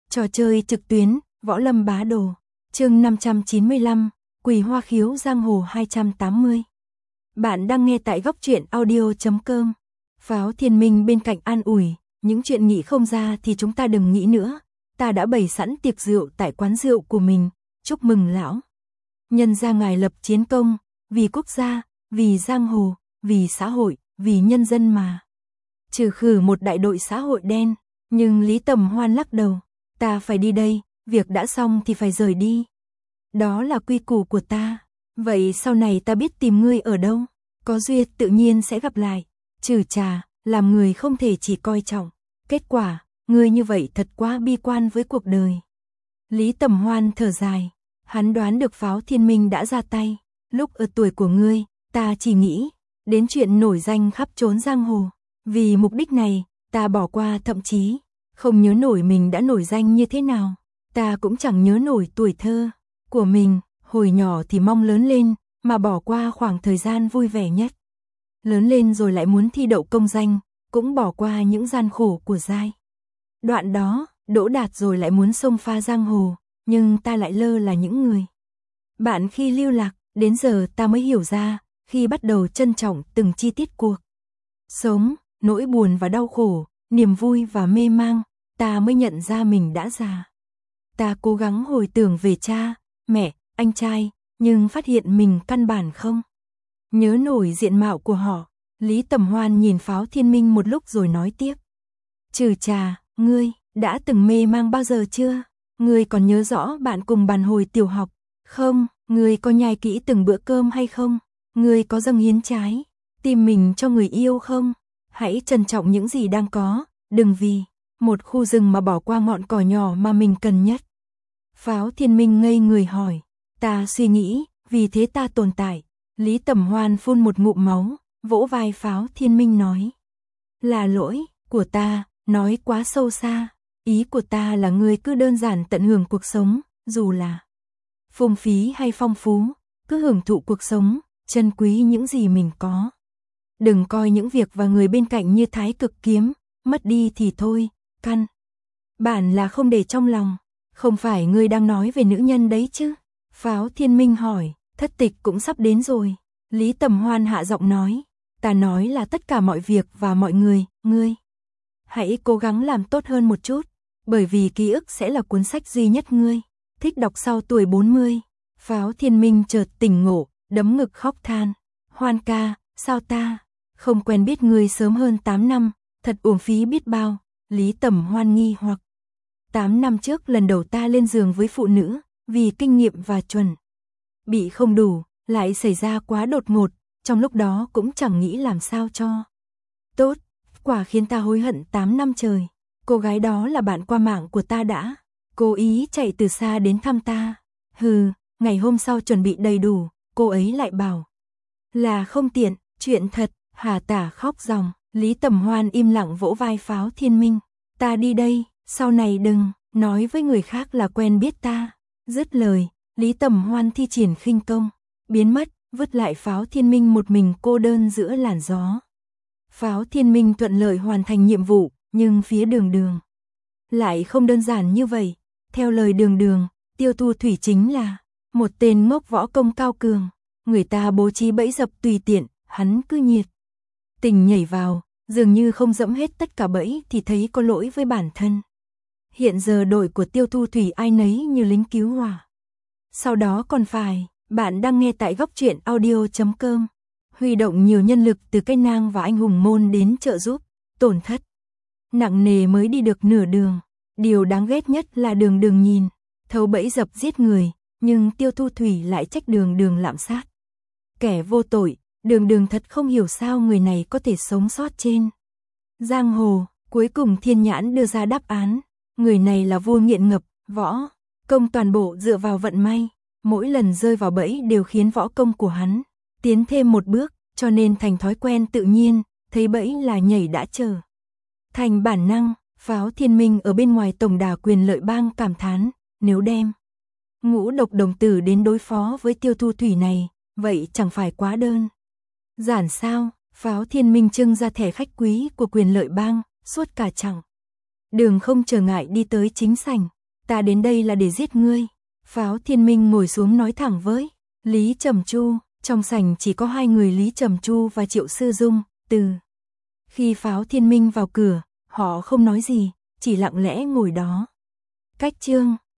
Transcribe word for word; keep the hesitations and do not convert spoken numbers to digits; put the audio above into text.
Trò chơi trực tuyến, Võ Lâm Bá Đồ. Chương năm trăm chín mươi lăm, Quỳ Hoa Khiếu Giang Hồ hai trăm tám mươi. Bạn đang nghe tại góc truyện audio chấm com. Pháo Thiên Minh bên cạnh an ủi, những chuyện nghĩ không ra thì chúng ta đừng nghĩ nữa, ta đã bày sẵn tiệc rượu tại quán rượu của mình, chúc mừng lão. Nhân ra ngài lập chiến công, vì quốc gia, vì giang hồ, vì xã hội, vì nhân dân mà. Trừ khử một đại đội xã hội đen, nhưng Lý Tầm Hoan lắc đầu, ta phải đi đây, việc đã xong thì phải rời đi. Đó là quy củ của ta, vậy sau này ta biết tìm ngươi ở đâu, có duyên tự nhiên sẽ gặp lại. Trừ trà, làm người không thể chỉ coi trọng kết quả, ngươi như vậy thật quá bi quan với cuộc đời. Lý Tầm Hoan thở dài, hắn đoán được Pháo Thiên Minh đã ra tay, lúc ở tuổi của ngươi, ta chỉ nghĩ đến chuyện nổi danh khắp trốn giang hồ, vì mục đích này, ta bỏ qua thậm chí không nhớ nổi mình đã nổi danh như thế nào, ta cũng chẳng nhớ nổi tuổi thơ của mình, hồi nhỏ thì mong lớn lên, mà bỏ qua khoảng thời gian vui vẻ nhất. Lớn lên rồi lại muốn thi đậu công danh, cũng bỏ qua những gian khổ của giai đoạn đó, đỗ đạt rồi lại muốn xông pha giang hồ, nhưng ta lại lơ là những người bạn khi lưu lạc, đến giờ ta mới hiểu ra, khi bắt đầu trân trọng từng chi tiết cuộc sống, nỗi buồn và đau khổ, niềm vui và mê mang, ta mới nhận ra mình đã già. Ta cố gắng hồi tưởng về cha, mẹ, anh trai, nhưng phát hiện mình căn bản không nhớ nổi diện mạo của họ. Lý Tầm Hoan nhìn Pháo Thiên Minh một lúc rồi nói tiếp. Trừ trà, ngươi đã từng mê mang bao giờ chưa? Ngươi còn nhớ rõ bạn cùng bàn hồi tiểu học không? Ngươi có nhai kỹ từng bữa cơm hay không? Ngươi có dâng hiến trái tim mình cho người yêu không? Hãy trân trọng những gì đang có, đừng vì một khu rừng mà bỏ qua ngọn cỏ nhỏ mà mình cần nhất. Pháo Thiên Minh ngây người hỏi, ta suy nghĩ, vì thế ta tồn tại. Lý Tầm Hoan phun một ngụm máu, vỗ vai Pháo Thiên Minh nói, là lỗi của ta, nói quá sâu xa, ý của ta là ngươi cứ đơn giản tận hưởng cuộc sống, dù là phung phí hay phong phú, cứ hưởng thụ cuộc sống, trân quý những gì mình có. Đừng coi những việc và người bên cạnh như thái cực kiếm, mất đi thì thôi, căn bản là không để trong lòng. Không phải ngươi đang nói về nữ nhân đấy chứ? Pháo Thiên Minh hỏi, thất tịch cũng sắp đến rồi. Lý Tầm Hoan hạ giọng nói, ta nói là tất cả mọi việc và mọi người, ngươi hãy cố gắng làm tốt hơn một chút, bởi vì ký ức sẽ là cuốn sách duy nhất ngươi thích đọc sau tuổi bốn mươi. Pháo Thiên Minh chợt tỉnh ngộ, đấm ngực khóc than, Hoan ca, sao ta không quen biết ngươi sớm hơn tám năm, thật uổng phí biết bao. Lý Tầm Hoan nghi hoặc, tám năm trước lần đầu ta lên giường với phụ nữ, vì kinh nghiệm và chuẩn bị không đủ, lại xảy ra quá đột ngột, trong lúc đó cũng chẳng nghĩ làm sao cho tốt, quả khiến ta hối hận tám năm trời. Cô gái đó là bạn qua mạng của ta đã cố ý chạy từ xa đến thăm ta. Hừ, ngày hôm sau chuẩn bị đầy đủ, cô ấy lại bảo là không tiện, chuyện thật. Hà Tả khóc ròng. Lý Tầm Hoan im lặng vỗ vai Pháo Thiên Minh, ta đi đây, sau này đừng nói với người khác là quen biết ta. Dứt lời, Lý Tầm Hoan thi triển khinh công, biến mất, vứt lại Pháo Thiên Minh một mình cô đơn giữa làn gió. Pháo Thiên Minh thuận lợi hoàn thành nhiệm vụ, nhưng phía Đường Đường lại không đơn giản như vậy. Theo lời Đường Đường, Tiêu Thu Thủy chính là một tên ngốc võ công cao cường, người ta bố trí bẫy dập tùy tiện, hắn cứ nhiệt tình nhảy vào, dường như không dẫm hết tất cả bẫy thì thấy có lỗi với bản thân. Hiện giờ đội của Tiêu Thu Thủy ai nấy như lính cứu hỏa. Sau đó còn phải, bạn đang nghe tại góc truyện audio chấm com. Huy động nhiều nhân lực từ Cây Nang và Anh Hùng Môn đến trợ giúp, tổn thất nặng nề mới đi được nửa đường. Điều đáng ghét nhất là Đường Đường nhìn thấu bẫy dập giết người, nhưng Tiêu Thu Thủy lại trách Đường Đường lạm sát kẻ vô tội. Đường Đường thật không hiểu sao người này có thể sống sót trên giang hồ. Cuối cùng Thiên Nhãn đưa ra đáp án, người này là vua nghiện ngập, võ công toàn bộ dựa vào vận may, mỗi lần rơi vào bẫy đều khiến võ công của hắn tiến thêm một bước, cho nên thành thói quen tự nhiên, thấy bẫy là nhảy đã trở thành bản năng. Pháo Thiên Minh ở bên ngoài tổng đà Quyền Lợi Bang cảm thán, nếu đem Ngũ Độc Đồng Tử đến đối phó với Tiêu Thu Thủy này, vậy chẳng phải quá đơn giản sao? Pháo Thiên Minh trưng ra thẻ khách quý của Quyền Lợi Bang, suốt cả chặng đường không trở ngại đi tới chính sảnh. ta đến đây là để giết ngươi. Pháo Thiên Minh ngồi xuống nói thẳng với Lý Trầm Chu, trong sảnh chỉ có hai người Lý Trầm Chu và Triệu Sư Dung, từ khi Pháo Thiên Minh vào cửa, họ không nói gì, chỉ lặng lẽ ngồi đó. Cách chương